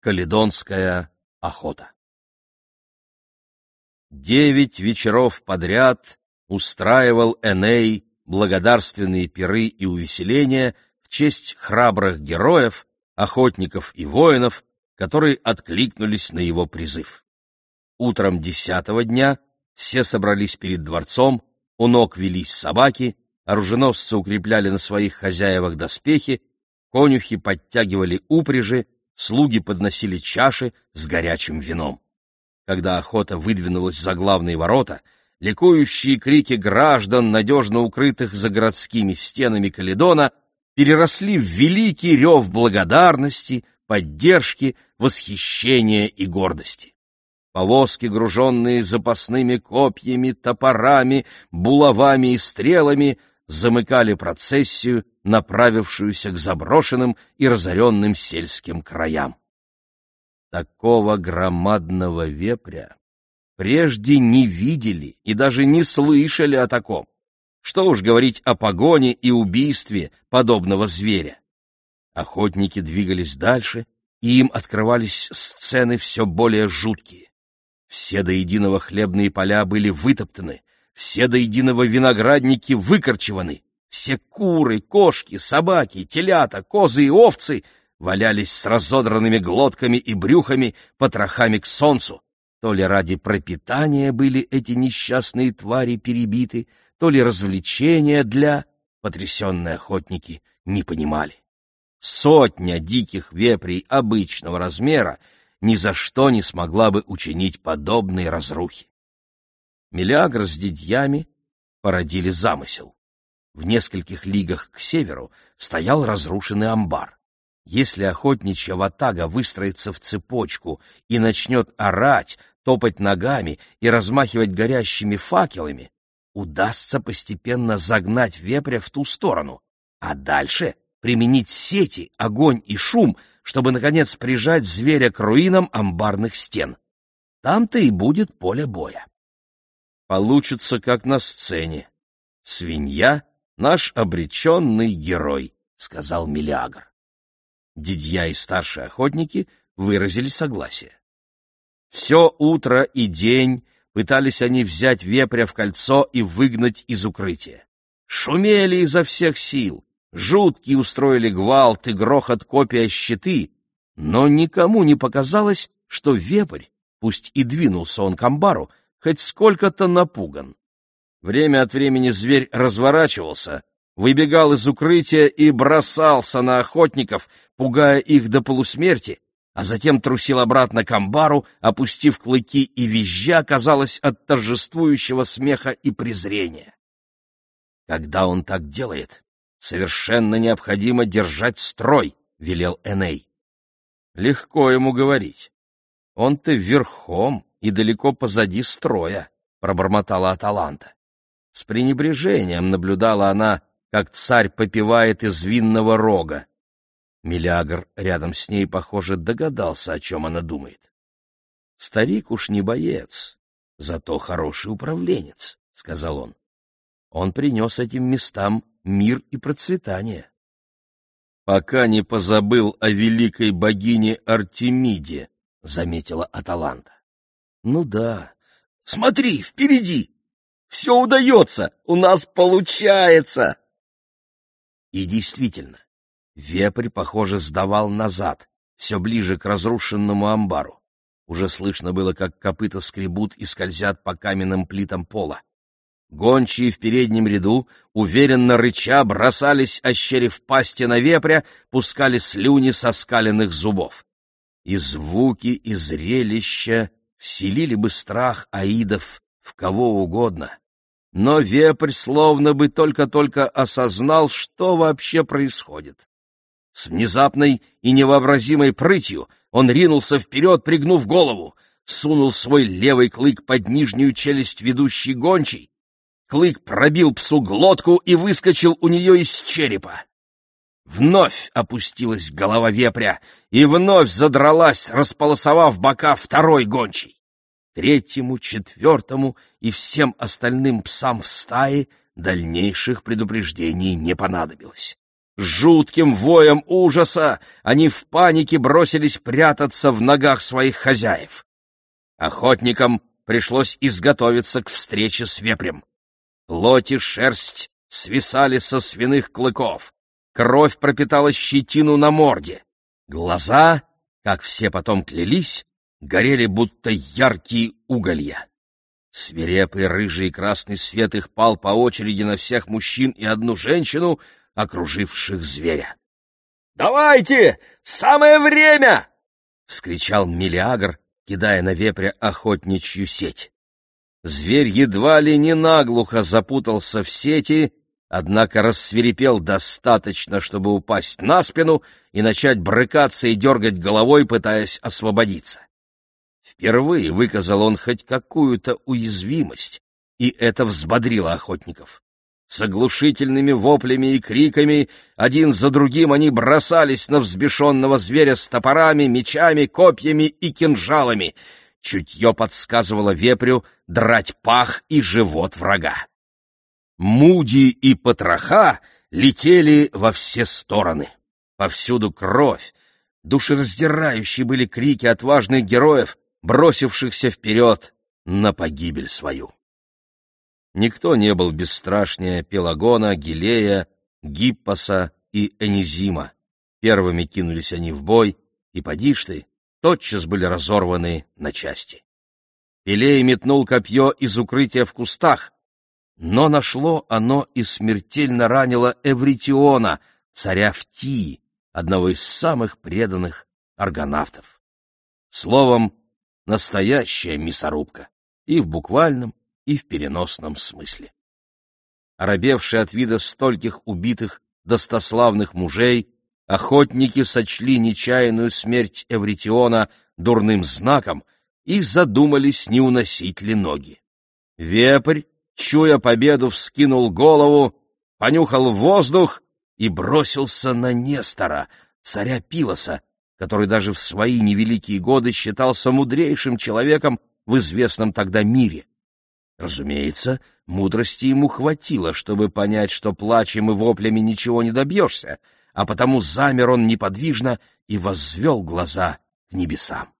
Каледонская охота. 9 вечеров подряд устраивал Эней благодарственные пиры и увеселения в честь храбрых героев, охотников и воинов, которые откликнулись на его призыв. Утром 10-го дня все собрались перед дворцом, у ног велись собаки, оруженосцы укрепляли на своих хозяевах доспехи, конюхи подтягивали упряжи, слуги подносили чаши с горячим вином. Когда охота выдвинулась за главные ворота, ликующие крики граждан, надежно укрытых за городскими стенами Каледона, переросли в великий рев благодарности, поддержки, восхищения и гордости. Повозки, груженные запасными копьями, топорами, булавами и стрелами, замыкали процессию, направившуюся к заброшенным и разоренным сельским краям. Такого громадного вепря прежде не видели и даже не слышали о таком. Что уж говорить о погоне и убийстве подобного зверя. Охотники двигались дальше, и им открывались сцены все более жуткие. Все до единого хлебные поля были вытоптаны, все до единого виноградники выкорчеваны, все куры, кошки, собаки, телята, козы и овцы валялись с разодранными глотками и брюхами, потрохами к солнцу. То ли ради пропитания были эти несчастные твари перебиты, то ли развлечения для... Потрясенные охотники не понимали. 100 диких вепрей обычного размера ни за что не смогла бы учинить подобные разрухи. Мелиагр с дядьями породили замысел. В нескольких лигах к северу стоял разрушенный амбар. Если охотничья ватага выстроится в цепочку и начнет орать, топать ногами и размахивать горящими факелами, удастся постепенно загнать вепря в ту сторону, а дальше применить сети, огонь и шум, чтобы, наконец, прижать зверя к руинам амбарных стен. Там-то и будет поле боя. Получится, как на сцене. «Свинья — наш обреченный герой», — сказал Мелиагр. Дядья и старшие охотники выразили согласие. Все утро и день пытались они взять вепря в кольцо и выгнать из укрытия. Шумели изо всех сил, жуткие устроили гвалт и грохот копий о щиты, но никому не показалось, что вепрь, пусть и двинулся он к амбару, хоть сколько-то напуган. Время от времени зверь разворачивался, выбегал из укрытия и бросался на охотников, пугая их до полусмерти, а затем трусил обратно к амбару, опустив клыки и визжа, казалось, от торжествующего смеха и презрения. Когда он так делает, совершенно необходимо держать строй, — велел Эней. Легко ему говорить. Он-то верхом и далеко позади строя, — пробормотала Аталанта. С пренебрежением наблюдала она, как царь попивает из винного рога. Мелиагр рядом с ней, похоже, догадался, о чем она думает. «Старик уж не боец, зато хороший управленец», — сказал он. «Он принес этим местам мир и процветание». «Пока не позабыл о великой богине Артемиде», — заметила Аталанта. «Ну да. Смотри, впереди! Все удается! У нас получается!» И действительно, вепрь, похоже, сдавал назад, все ближе к разрушенному амбару. Уже слышно было, как копыта скребут и скользят по каменным плитам пола. Гончие в переднем ряду, уверенно рыча, бросались, ощерив пасти на вепря, пускали слюни со скаленных зубов. И звуки, и зрелища вселили бы страх аидов в кого угодно. Но вепрь словно бы только-только осознал, что вообще происходит. С внезапной и невообразимой прытью он ринулся вперед, пригнув голову, сунул свой левый клык под нижнюю челюсть ведущей гончей. Клык пробил псу глотку и выскочил у нее из черепа. Вновь опустилась голова вепря, и вновь задралась, располосовав бока второй гончей. Третьему, четвертому и всем остальным псам в стае дальнейших предупреждений не понадобилось. С жутким воем ужаса они в панике бросились прятаться в ногах своих хозяев. Охотникам пришлось изготовиться к встрече с вепрем. Плоть и шерсть свисали со свиных клыков, кровь пропитала щетину на морде. Глаза, как все потом клялись, горели будто яркие уголья. Свирепый рыжий и красный свет их пал по очереди на всех мужчин и одну женщину, окруживших зверя. «Давайте! Самое время!» — вскричал Мелиагр, кидая на вепря охотничью сеть. Зверь едва ли не наглухо запутался в сети, однако рассвирепел достаточно, чтобы упасть на спину и начать брыкаться и дергать головой, пытаясь освободиться. Впервые выказал он хоть какую-то уязвимость, и это взбодрило охотников. С оглушительными воплями и криками один за другим они бросались на взбешенного зверя с топорами, мечами, копьями и кинжалами. Чутье подсказывало вепрю драть пах и живот врага. Муди и потроха летели во все стороны. Повсюду кровь. Душераздирающие были крики отважных героев, бросившихся вперед на погибель свою. Никто не был бесстрашнее Пелагона, Гилея, Гиппоса и Энизима. Первыми кинулись они в бой, и, поди ж ты, тотчас были разорваны на части. Пелей метнул копье из укрытия в кустах, но нашло оно и смертельно ранило Эвритиона, царя Фтии, одного из самых преданных аргонавтов. Словом, настоящая мясорубка, и в буквальном, и в переносном смысле. Оробевшие от вида стольких убитых достославных мужей, охотники сочли нечаянную смерть Эвритиона дурным знаком и задумались, не уносить ли ноги. Вепрь, чуя победу, вскинул голову, понюхал воздух и бросился на Нестора, царя Пилоса, который даже в свои невеликие годы считался мудрейшим человеком в известном тогда мире. Разумеется, мудрости ему хватило, чтобы понять, что плачем и воплями ничего не добьешься, а потому замер он неподвижно и воззвел глаза к небесам.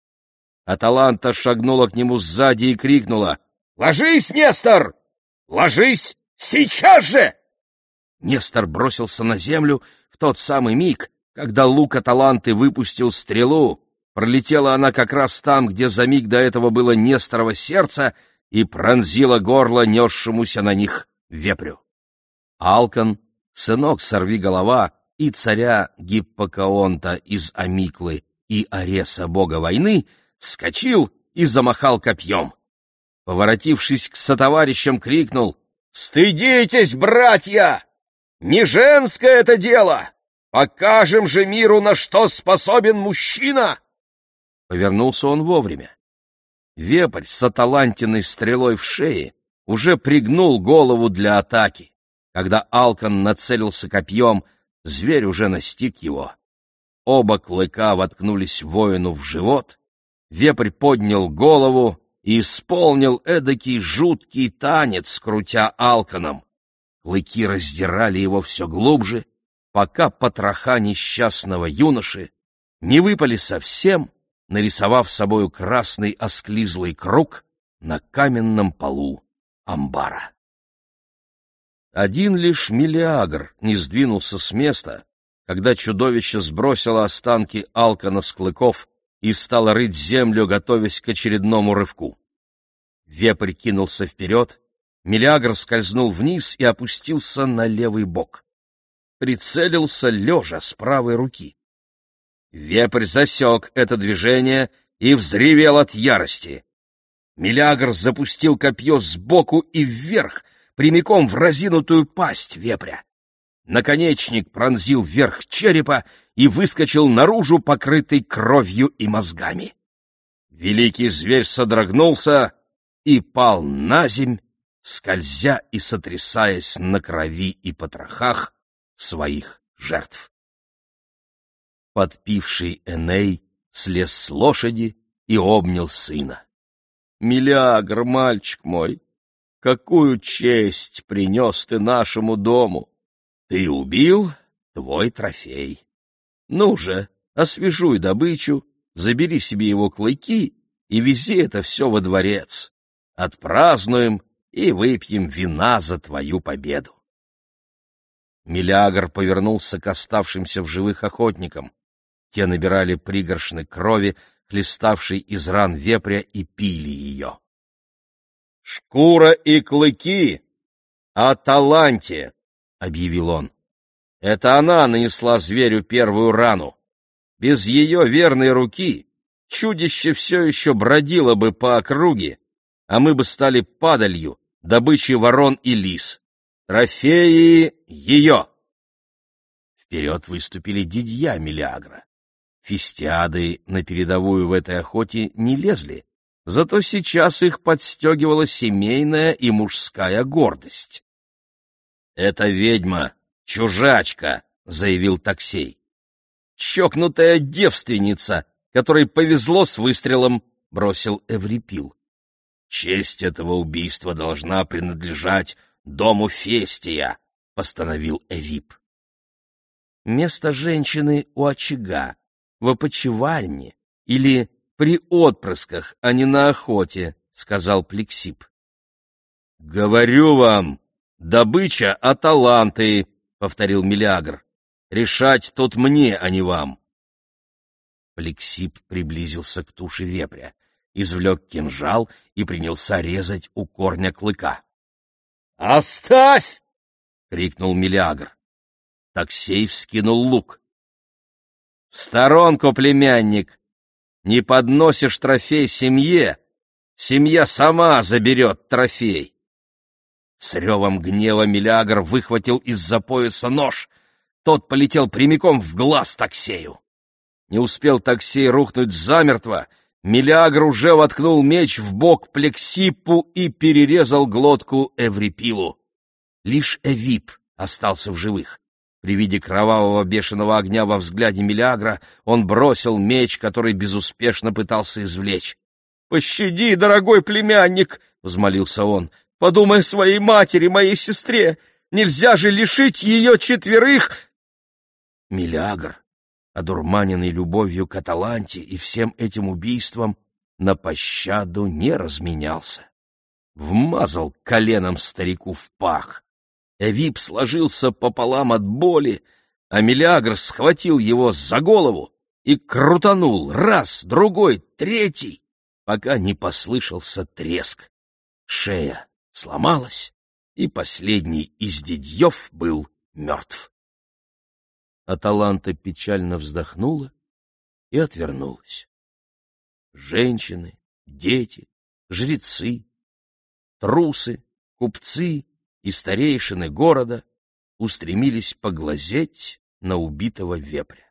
Аталанта шагнула к нему сзади и крикнула: «Ложись, Нестор! Ложись сейчас же!» Нестор бросился на землю в тот самый миг, когда лук Аталанты выпустил стрелу. Пролетела она как раз там, где за миг до этого было Несторово сердце, и пронзила горло несшемуся на них вепрю. Алкон, сынок Сорвиголова и царя Гиппокаонта из Амиклы и Ареса бога войны, вскочил и замахал копьем. Поворотившись к сотоварищам, крикнул: «Стыдитесь, братья! Не женское это дело! Покажем же миру, на что способен мужчина!» Повернулся он вовремя. Вепрь с аталантиной стрелой в шее уже пригнул голову для атаки. Когда Алкон нацелился копьем, зверь уже настиг его. Оба клыка воткнулись воину в живот, вепрь поднял голову и исполнил эдакий жуткий танец, крутя Алконом. Клыки раздирали его все глубже, пока потроха несчастного юноши не выпали совсем, нарисовав собою красный осклизлый круг на каменном полу амбара. Один лишь Мелиагр не сдвинулся с места, когда чудовище сбросило останки Алкона с клыков и стало рыть землю, готовясь к очередному рывку. Вепрь кинулся вперед, Мелиагр скользнул вниз и опустился на левый бок. Прицелился лежа с правой руки. Вепрь засек это движение и взревел от ярости. Мелиагр запустил копье сбоку и вверх, прямиком в разинутую пасть вепря. Наконечник пронзил верх черепа и выскочил наружу, покрытый кровью и мозгами. Великий зверь содрогнулся и пал наземь, скользя и сотрясаясь на крови и потрохах своих жертв. Подпивший Эней слез с лошади и обнял сына. «Мелиагр, мальчик мой, какую честь принес ты нашему дому! Ты убил, твой трофей. Ну же, освежуй добычу, забери себе его клыки и вези это все во дворец. Отпразднуем и выпьем вина за твою победу. Мелиагр повернулся к оставшимся в живых охотникам. Те набирали пригоршны крови, хлеставшей из ран вепря, и пили ее. — Шкура и клыки Аталанте, — объявил он. Это она нанесла зверю первую рану. Без ее верной руки чудище все еще бродило бы по округе, а мы бы стали падалью, добычей ворон и лис. Трофеи ее! Вперед выступили дидья Мелиагра. Фистиады на передовую в этой охоте не лезли, зато сейчас их подстегивала семейная и мужская гордость. «Это ведьма, чужачка», — заявил Токсей. «Чокнутая девственница, которой повезло с выстрелом», — бросил Эврипил. «Честь этого убийства должна принадлежать дому Фестия», — постановил Эвип. «Место женщины у очага, в опочивальне или при отпрысках, а не на охоте», — сказал Плексип. «Говорю вам, добыча Аталанты», — повторил Мелиагр. «Решать тут мне, а не вам». Плексип приблизился к туше вепря, извлек кинжал и принялся резать у корня клыка. «Оставь!» — крикнул Мелиагр. Токсей вскинул лук. «В сторонку, племянник! Не подносишь трофей семье, семья сама заберет трофей!» С ревом гнева Мелиагр выхватил из-за пояса нож. Тот полетел прямиком в глаз Токсею. Не успел Токсей рухнуть замертво, Мелиагр уже воткнул меч в бок Плексипу и перерезал глотку Эврипилу. Лишь Эвип остался в живых. При виде кровавого бешеного огня во взгляде Мелиагра он бросил меч, который безуспешно пытался извлечь. «Пощади, дорогой племянник!» — взмолился он. «Подумай о своей матери, моей сестре! Нельзя же лишить ее четверых!» Мелиагр, одурманенный любовью к Аталанте и всем этим убийством, на пощаду не разменялся. Вмазал коленом старику в пах. Эвип сложился пополам от боли, а Мелиагр схватил его за голову и крутанул раз, другой, третий, пока не послышался треск. Шея сломалась, и последний из дидьев был мертв. Аталанта печально вздохнула и отвернулась. Женщины, дети, жрецы, трусы, купцы и старейшины города устремились поглазеть на убитого вепря.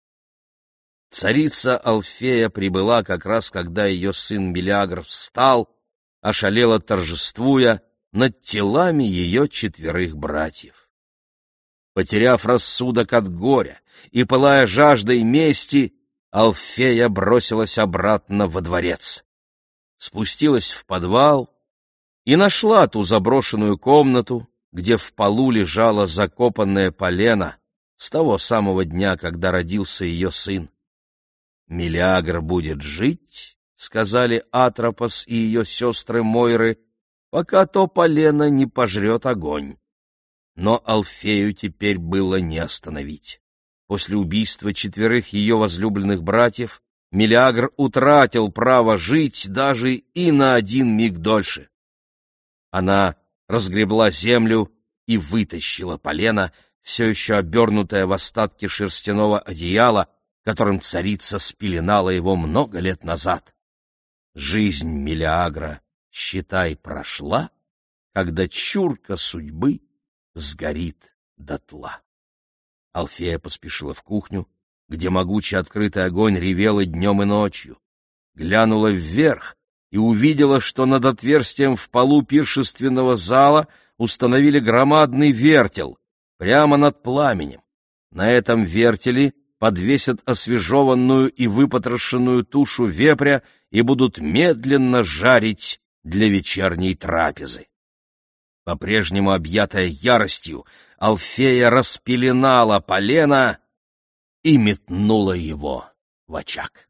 Царица Алфея прибыла как раз, когда ее сын Мелиагр встал, ошалело торжествуя над телами ее четверых братьев. Потеряв рассудок от горя и пылая жаждой мести, Алфея бросилась обратно во дворец. Спустилась в подвал и нашла ту заброшенную комнату, где в полу лежало закопанное полено с того самого дня, когда родился ее сын. «Мелиагр будет жить», — сказали Атропос и ее сестры Мойры, «пока то полено не пожрет огонь». Но Алфею теперь было не остановить. После убийства четверых ее возлюбленных братьев Мелиагр утратил право жить даже и на один миг дольше. Она разгребла землю и вытащила полено, все еще обернутое в остатки шерстяного одеяла, которым царица спеленала его много лет назад. Жизнь Мелиагра, считай, прошла, когда чурка судьбы сгорит дотла. Алфея поспешила в кухню, где могучий открытый огонь ревел и днем, и ночью. Глянула вверх и увидела, что над отверстием в полу пиршественного зала установили громадный вертел прямо над пламенем. На этом вертеле подвесят освежеванную и выпотрошенную тушу вепря и будут медленно жарить для вечерней трапезы. По-прежнему объятая яростью, Алфея распеленала полено и метнула его в очаг.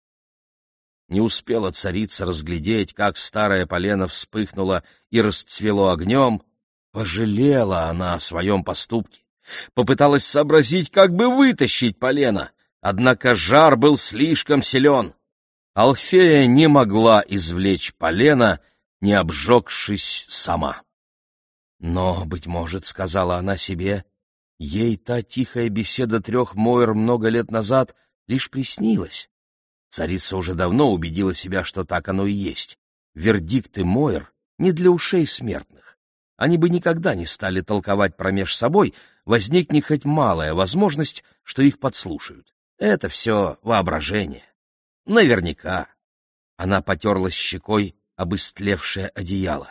Не успела царица разглядеть, как старое полено вспыхнуло и расцвело огнем. Пожалела она о своем поступке. Попыталась сообразить, как бы вытащить полено, однако жар был слишком силен. Алфея не могла извлечь полено, не обжегшись сама. Но, быть может, сказала она себе, ей та тихая беседа 3 Моир много лет назад лишь приснилась. Царица уже давно убедила себя, что так оно и есть. Вердикты Моир не для ушей смертных. Они бы никогда не стали толковать промеж собой, возникнет хоть малая возможность, что их подслушают. Это все воображение. Наверняка. Она потерлась щекой об истлевшее одеяло.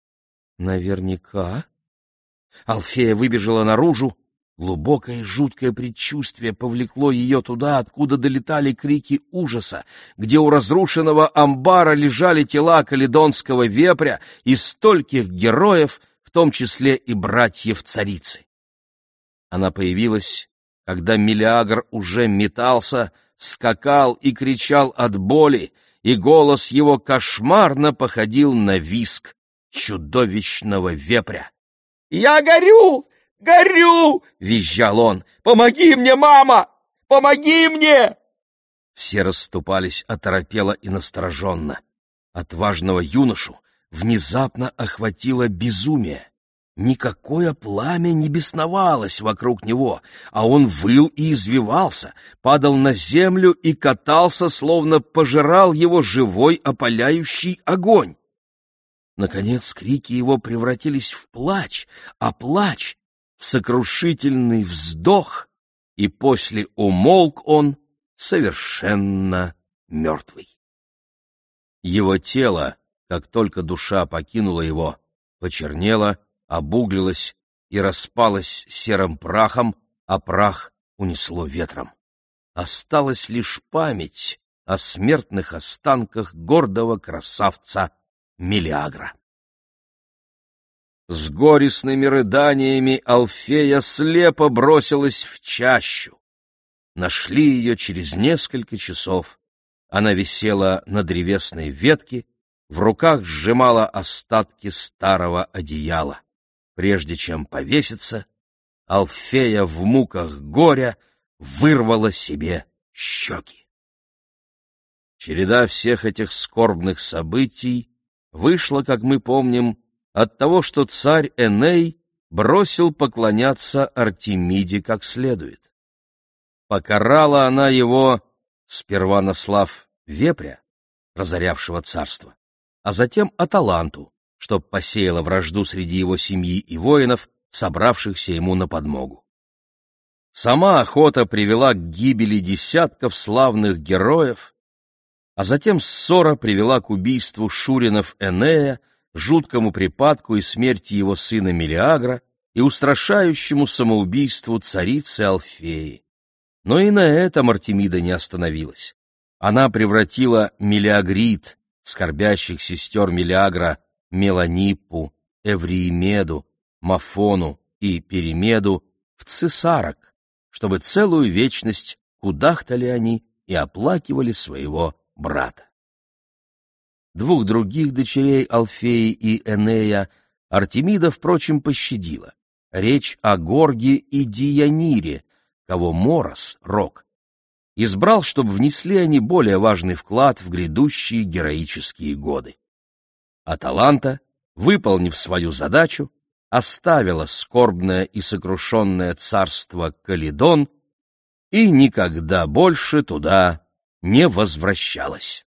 Наверняка. Алфея выбежала наружу. Глубокое и жуткое предчувствие повлекло ее туда, откуда долетали крики ужаса, где у разрушенного амбара лежали тела каледонского вепря и стольких героев, в том числе и братьев царицы. Она появилась, когда Мелиагр уже метался, скакал и кричал от боли, и голос его кошмарно походил на визг чудовищного вепря. «Я горю! Горю!» — визжал он. «Помоги мне, мама! Помоги мне!» Все расступались оторопело и настороженно. Отважного юношу внезапно охватило безумие. Никакое пламя не бесновалось вокруг него, а он выл и извивался, падал на землю и катался, словно пожирал его живой опаляющий огонь. Наконец крики его превратились в плач, а плач — в сокрушительный вздох, и после умолк он совершенно мертвый. Его тело, как только душа покинула его, почернело, обуглилось и распалось серым прахом, а прах унесло ветром. Осталась лишь память о смертных останках гордого красавца Мелиагра. С горестными рыданиями Алфея слепо бросилась в чащу. Нашли ее через несколько часов. Она висела на древесной ветке, в руках сжимала остатки старого одеяла. Прежде чем повеситься, Алфея в муках горя вырвала себе щеки. Череда всех этих скорбных событий вышла, как мы помним, от того, что царь Эней бросил поклоняться Артемиде как следует. Покарала она его, сперва наслав вепря, разорявшего царство, а затем Аталанту, чтоб посеяла вражду среди его семьи и воинов, собравшихся ему на подмогу. Сама охота привела к гибели десятков славных героев, а затем ссора привела к убийству шуринов Энея, жуткому припадку и смерти его сына Мелиагра и устрашающему самоубийству царицы Алфеи. Но и на этом Артемида не остановилась. Она превратила Мелиагрид, скорбящих сестер Мелиагра, Меланиппу, Эвриемеду, Мафону и Перимеду, в цесарок, чтобы целую вечность кудахтали они и оплакивали своего брата. 2 других дочерей Алфеи и Энея Артемида, впрочем, пощадила. Речь о Горге и Диянире, кого Морос, Рок, избрал, чтобы внесли они более важный вклад в грядущие героические годы. Аталанта, выполнив свою задачу, оставила скорбное и сокрушенное царство Каледон и никогда больше туда не возвращалась.